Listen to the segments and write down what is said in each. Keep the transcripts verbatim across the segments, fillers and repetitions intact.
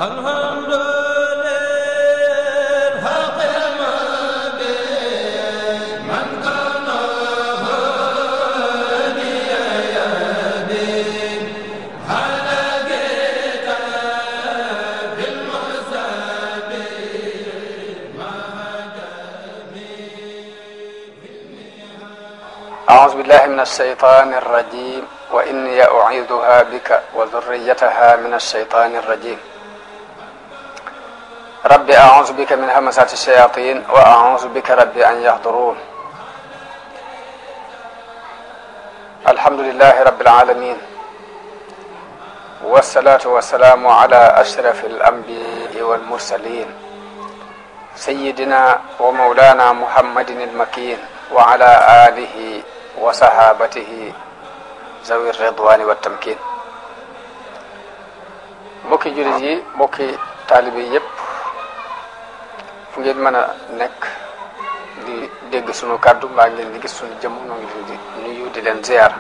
أعوذ بالله من الشيطان الرجيم وإني أعيذها بك وذريتها من الشيطان الرجيم رب أعوذ بك من همسات الشياطين وأعوذ بك رب أن يحضرون الحمد لله رب العالمين والصلاة والسلام على أشرف الأنبياء والمرسلين سيدنا ومولانا محمد المكين وعلى آله وصحابته ذوي الرضوان والتمكين mbokki jullit yi mbokki taalibe yépp fu ngeen mën a nekk di dégg sunu kàddu mbaa ngeen di gis sunu jëmm noo ngi leen di nuyu di leen ziyaar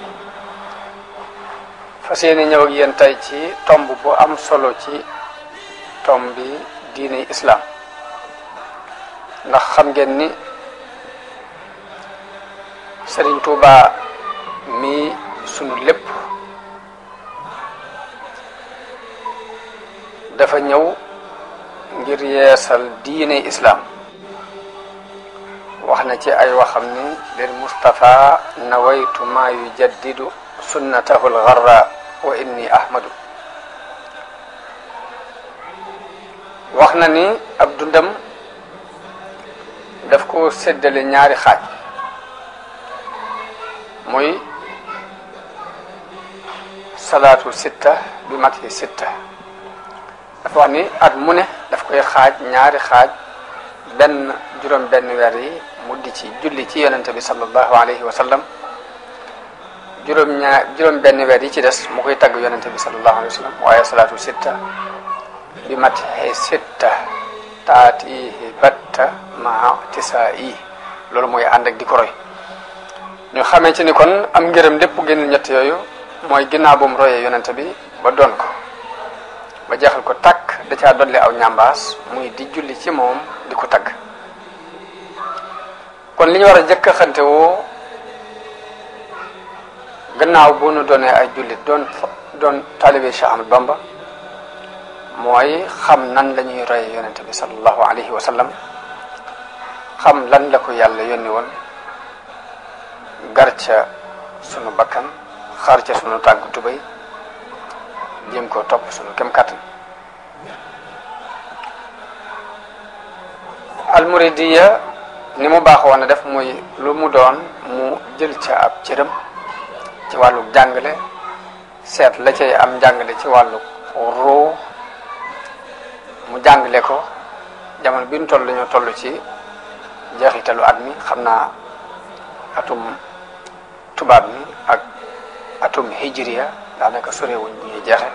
fas yéene ñëw ak yéen tey ci tomb bu am solo ci tomb bi diine islam ndax xam ngeen ni Sëriñ Tuuba mi sunu lépp dafa ñëw ngir yeesal diine islam wax na ci ay waxam ni lil Mustafa nawaytu ma yujaddidu sunnatahu al-gharra wa inni ahmadu wax na ni ab dundam daf ko séddale ñaari xaaj muy salaatu sitta bi mati sitta dafa wax ni at mu ne daf koy xaaj ñaari xaaj benn juróom benn weer yi mu di ci julli ci yonente bi sallallahu alayhi wa sallam juróom ñaar juróom benn weer yi ci des mu koy tagg yonente bi sallallahu alayhi wa sallam waaye salaatu sitta bi mati sitta taatihi batta maa tisaa yi loolu mooy ànd ak di ko roy ñu xamee ci ni kon am ngërëm lépp génn ñett yooyu mooy ginnaaw bu mu royee yonente bi ba doon ko ba jeexal ko takk da caa dolli aw ñambaas muy di julli ci moom di ko tagg kon li ñu war a jëkk xante woo gannaaw bu nu doonee ay jullit doon doon taalibe Cheikh Ahmad Bamba mooy xam nan la ñuy royee yonente bi sallallahu alayhi wa sallam xam lan la ko yàlla yónni woon gar ca sunu bakkan xar ca sunu tàggu tubay jéem koo topp sunu kem kàttan almuridiya ni mu baaxoon a def muy lu mu doon mu jël ca ab cëram ci wàllu jàngale seet la cay am jàngale ci wàllu ruu mu jàngale ko jamono bi ñu toll dañoo toll ci jeexitalu at mi xam naa atum tubaab mi ak atum hijriya daanaka sorewuñ bu ñuy jeexe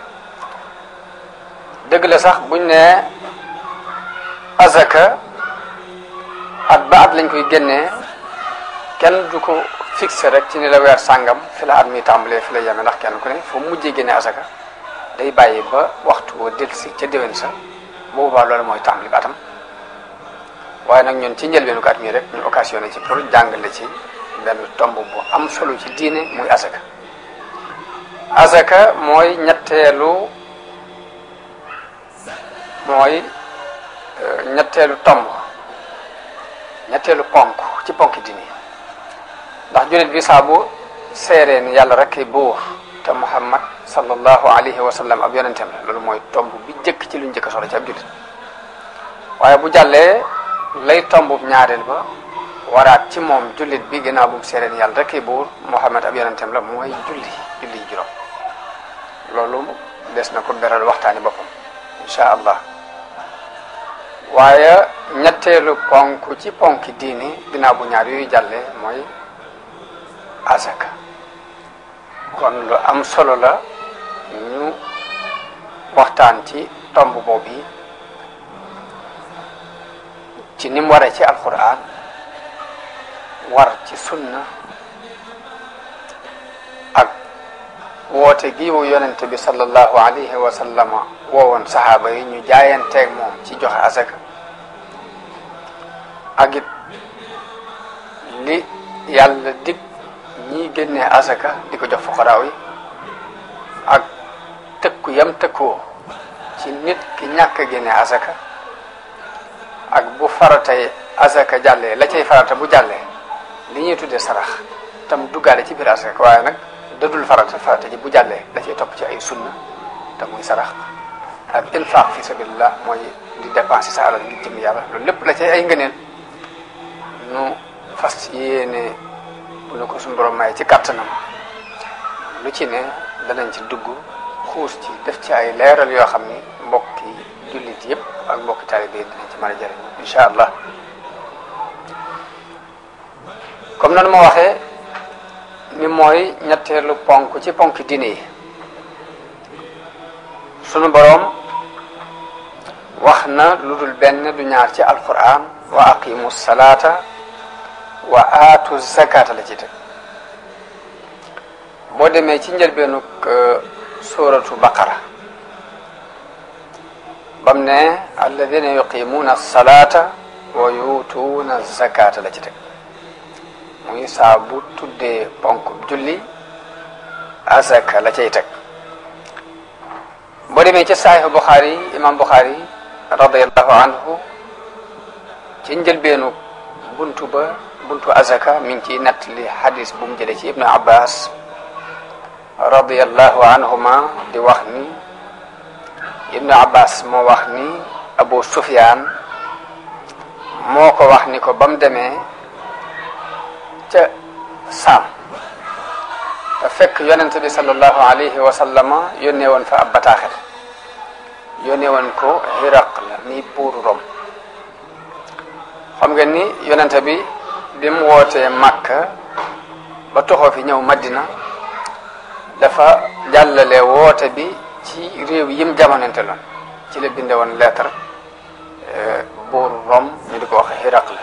dëgg la sax buñ ne azaka at ba at lañ koy génnee kenn du ko fixé rek ci ni la weer sàngam fi la at mi tàmbalee fi la yeme ndax kenn ku ne foo mujjee génne azaka day bàyyi ba waxtu woo delsi ca déwén sa boobaa loolu mooy tàmbali ba atam waaye nag ñun ci njëlbeenu at mi rek ñu occasionné ci pour jàngale ci benn tomb bu am solo ci diine muy azaka azaka mooy ñetteelu mooy ñetteelu tomb ñetteelu ponk ci ponk diine ndax jullit bi saa bu seeree ni yàlla rek buur te Muhammad sallallahu alayhi wa sallam ab yonenteem la loolu mooy tomb bi jëkk ci lu njëkk solo ci ab jullit waaye bu jàllee lay tombu ñaareel ba waraat ci moom jullit bi ginnaaw bu mu seereen yàlla rek buur Muhammad ab yonenteem la mooy julli julli juróom loolu des na ko beral waxtaani boppam insha allah waaye ñetteelu ponk ci ponki diini ginnaaw bu ñaar yooyu jàllee mooy azaka kon lu am solo la ñu waxtaan ci tomb boobu yi ci ni mu waree ci alquran war ci sunna ak woote gi wu yonente bi sallallahu alayhi wa sallama woowoon saxaaba yi ñu jaayanteeg moom ci joxe asaka ak it li yàlla dig ñi génnee asaka di ko jox fuqaraaw yi ak tëkku yam tëkkoo ci nit ki ñàkk a génnee asaka ak bu faratay asaka jàllee la cay farata bu jàllee li ñuy tuddee sarax tam duggaale ci biir asaka waaye nag dadul farata farata ji bu jàllee la cay topp ci ay sunna te muy sarax ak infaq fi sabilillah mooy di dépenser sa alal ngir jëm yàlla loolu lépp la cay ay ngëneel nu fas yéene bu nu ko suñu borom may ci kàttanam lu ci ne danañ ci dugg xuus ci def ci ay leeral yoo xam ni mbokki jullit yëpp ak mbokki taalibe yi dinañ ci mën a jëriñ incha allah comme nanu ma waxee ni mooy ñetteelu ponk ci ponk diine yi sunu boroom wax na lu dul benn du ñaar ci alquran wa aqimu salata wa aatu zakata la ci teg boo demee ci njëlbeenug suratu baqara bam ne alladina yuqimuuna salata wa yuutuuna zakata la ci teg muy saa bu tuddee ponk julli azaka la cay teg boo demee ci saxiixu Buxaari imam Buxaari radiyallahu anhu ci njëlbeenu buntu ba buntu azaka mi ngi ciy natt li xadis bu mu jëlee ci ibnu abbas radiyallahu anhuma di wax ni ibnu abbas moo wax ni abu sufyaan moo ko wax ni ko ba mu demee ca saam te fekk yonente bi sallallahu alayhi wa sallama yónnee woon fa ab bataaxel yónnee woon ko Hiraqla mi buuru Rom xam nga ni yonente bi bi mu wootee Makka ba toxoo fi ñëw Madina dafa jàllale woote bi ci réew yim jamonante loon ci la binde woon lettre buuru Rom ñu di ko wax Hiraqla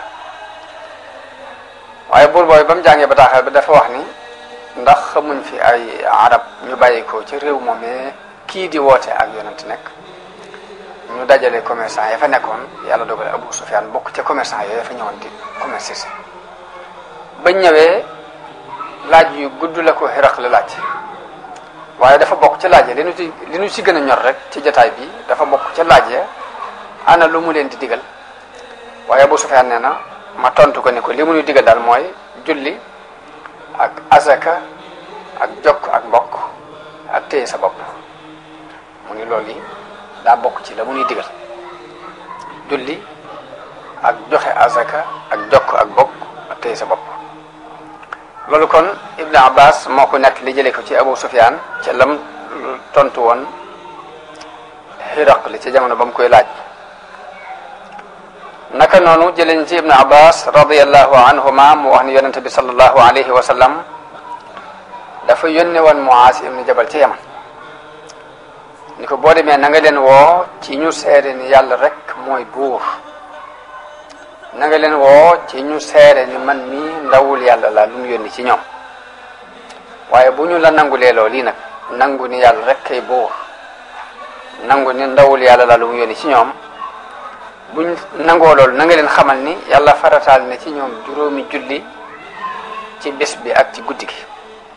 waaye buur boobu ba mu jàngee bataaxel bi dafa wax ni ndax xamuñ fi ay arab ñu bàyyi ko ci réew moomee kii di woote ak yonent nekk ñu dajale commerçant ya fa nekkoon yàlla dogale Abu Sufyaan bokk ca commerçant yooyu fa ñëwoon di commerce si bañ ñëwee laaj yu gudd la ko Hiraql la laaj waaye dafa bokk ca laaj ya li nu ci li nu ci gën a ñor rek ci jotaay bi dafa bokk ca laaj ya ana lu mu leen di digal waaye Abu Sufyaan nee na ma tontu ko ni ko li mu ñu digal daal mooy julli ak azaka ak jokk ak mbokk ak téye sa bopp mu ni loolu yi daa bokk ci la mu ñuy digal julli ak joxe azaka ak jokk ak bokk ak téye sa bopp loolu kon Ibn Abbas moo ko nekk li jëlee ko ci Abu Sufyaan ca lam tontu woon Hiraql ci jamono ba mu koy laaj naka noonu jëleen ci Ibn Abbas radiyallahu anhuma mu wax ni yonente bi sallallahu alayhi wa sallam dafa yónne woon Muaaz ibn Jabal ci Yaman ni ko boo demee na nga leen woo ci ñu seere ni yàlla rek mooy buur na nga leen woo ci ñu seere ni man mii ndawul yàlla la lu mu yónni ci ñoom waaye bu ñu la nangulee loolu lii nag nangu ni yàlla rek kay buur nangu ni ndawul yàlla la lu mu yónni ci ñoom buñ nangoo loolu na nga leen xamal ni yàlla farataal na ci ñoom juróomi julli ci bés bi ak ci guddi gi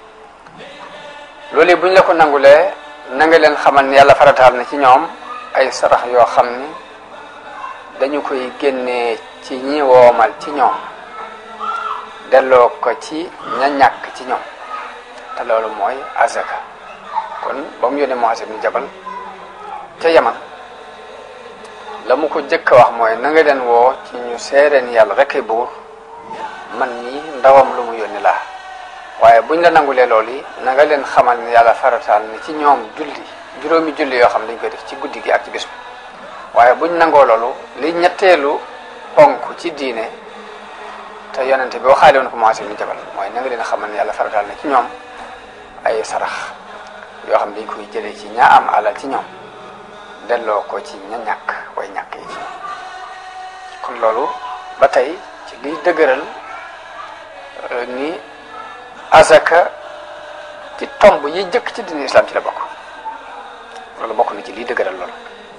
loolu buñ la ko nangulee na nga leen xamal ni yàlla farataal na ci ñoom ay sarax yoo xam ni dañu koy génnee ci ñi woomal ci ñoom delloo ko ci ña ñàkk ci ñoom te loolu mooy azaka kon ba mu yónnee Muaaz ibn Jabal ca Yaman la mu ko jëkk a wax mooy na nga leen woo ci ñu seere ni yàlla rek ay buur man nii ndawam lu mu yónni laa waaye buñ la nangulee loolu yi na nga leen xamal ni yàlla farataal ni ci ñoom julli juróomi julli yoo xam dañ koy def ci guddi gi ak ci bis bi waaye buñ nangoo loolu li ñetteelu ponk ci diine te yonente bi waxaale woon ko Muaaz ibn Jabal mooy na nga leen xamal ni yàlla farataal na ci ñoom ay sarax yoo xam dañ koy jëlee ci ñaa am alal ci ñoom delloo ko ci ña ñàkk way ñàkk yi ci kon loolu ba tey ci liy dëgëral ni azaka ci tomb yi jëkk ci diine islam ci la bokk loolu bokk na ci lii dëgëral lool.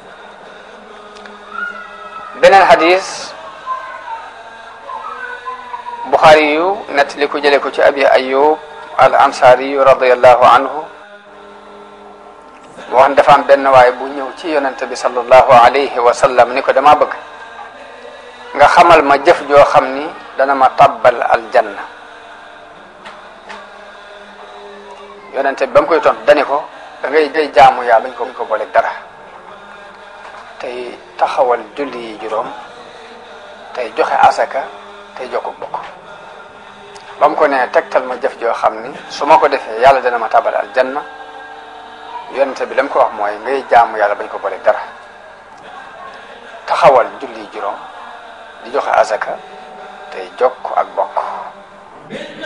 beneen xadis Buxaari yu nettali ko jëlee ko ci Abi Ayyub al Ansari radiyallahu anhu wax ne dafa am benn waay bu ñëw ci yonente bi sallallahu alayhi wa sallam ni ko dama bëgg nga xamal ma jëf joo xam ni dana ma tabbal aljanna. yonente bi ba mu koy tont dani ko da ngay day jaamu yàlla bañ ko bañ ko booleeg dara tey taxawal julli yi juróom tey joxe asaka tey jokku bokk. ba mu ko nee tegtal ma jëf joo xam ni su ma ko defee yàlla dana ma tabbal aljanna yonente bi la mu ko wax mooy ngay jaamu yàlla bañ ko booleeg dara taxawal julli yi juróom di joxe asaka tey jokk ak bokk.